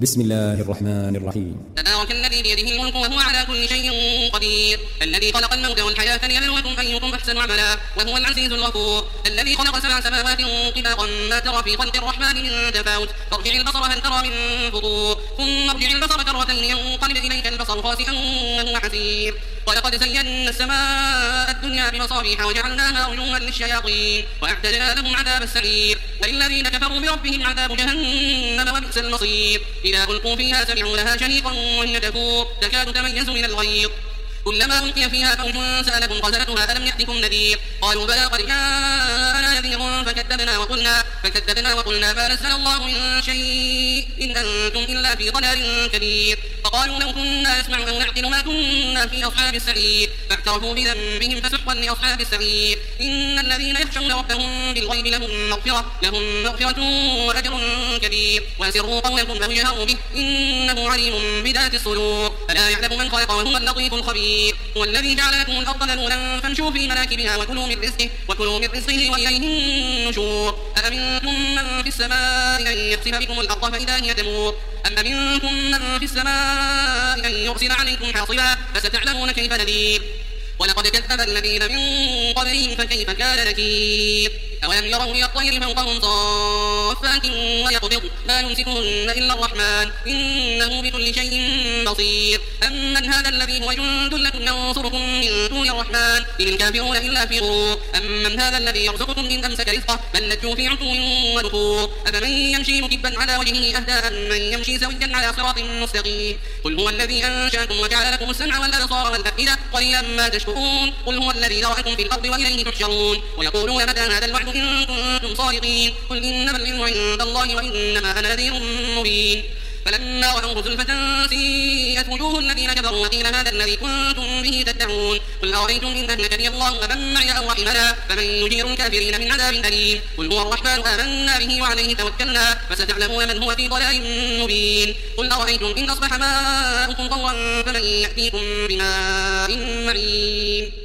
بسم الله الرحمن الرحيم. تبارك الذي بيده الملك وهو على كل شيء قدير، الذي خلق الموت والحياة ليبلوكم أيكم أحسن عملا وهو العزيز الغفور، الذي خلق 7 سماوات طباقا ما ترى في خلق الرحمن من تفاوت، فارجع البصر هل ترى من فطور، ثم ارجع البصر كرتين ينقلب إليك البصر خاسئا وهو حسير. ولقد زينا السماء الدنيا بمصابيح وجعلناها رجوما للشياطين وأعتدنا لهم عذاب السعير، وللذين كفروا بربهم عذاب جهنم وبئس المصير. إذا ألقوا فيها سمعوا لها شهيقا وهي تفور تكاد تميز من الغيظ، كلما ألقي فيها فوج سألهم خزنتها ألم يأتكم نذير، قالوا بلى قد جاءنا نذير فكذبنا وقلنا ما نزل الله من شيء إن أنتم إلا في ضلال كبير. فقالوا لو كنا نسمع أو نعقل ما كنا في أصحاب السعير، فاعترفوا بذنبهم فسحقا لأصحاب السعير. إن الذين يخشون ربهم بالغيب لهم مغفرة وأجر كبير، وأسروا قولكم أو اجهروا به إنه عليم بذات الصدور، ألا يعلم من خلق وهو اللطيف الخبير. هو الذي جعل لكم الأرض ذلولا فامشوا في مناكبها وكلوا من رزقه وإليه النشور. أأمنتم من في السماء أن يخسف بكم الأرض فإذا هي تمور، أم أمنتم من في السماء أن يرسل عليكم حاصبا فستعلمون كيف نذير. ولقد كذب الذين من قبلهم فكيف كان نكير. أولم يروا إلى الطير فوقهم صافات ويقبض ما يمسكهن إلا الرحمن إنه بكل شيء بصير. أمن هذا الذي هو جند لكم ينصركم من دون الرحمن إن الكافرون إلا في غرور. أمن هذا الذي يرزقكم إن أمسك رزقه بل لجوا في عتو ونفور. أفمن يمشي مكبا على وجهه أهدى أمن يمشي سويا على صراط مستقيم. قل هو الذي أنشأكم وجعل لكم السمع والأبصار والأفئدة قليلا ما تشكرون. قل هو الذي ذرأكم في الأرض وإليه تحشرون. ويقولون متى هذا الوعد إن كنتم صادقين. قل إنما العلم عند الله وإنما أنا نذير مبين. فلما رأوا زلفة سيئت وجوه الذين كفروا وقيل هذا الذي كنتم به تدعون. قل أرأيتم إن أهلكني الله ومن معي أو رحمنا فمن يجير الكافرين من عذاب أليم. قل هو الرحمن آمنا به وعليه توكلنا فستعلمون من هو في ضلال مبين. قل أرأيتم إن أصبح ماؤكم غورا فمن يأتيكم بماء معين.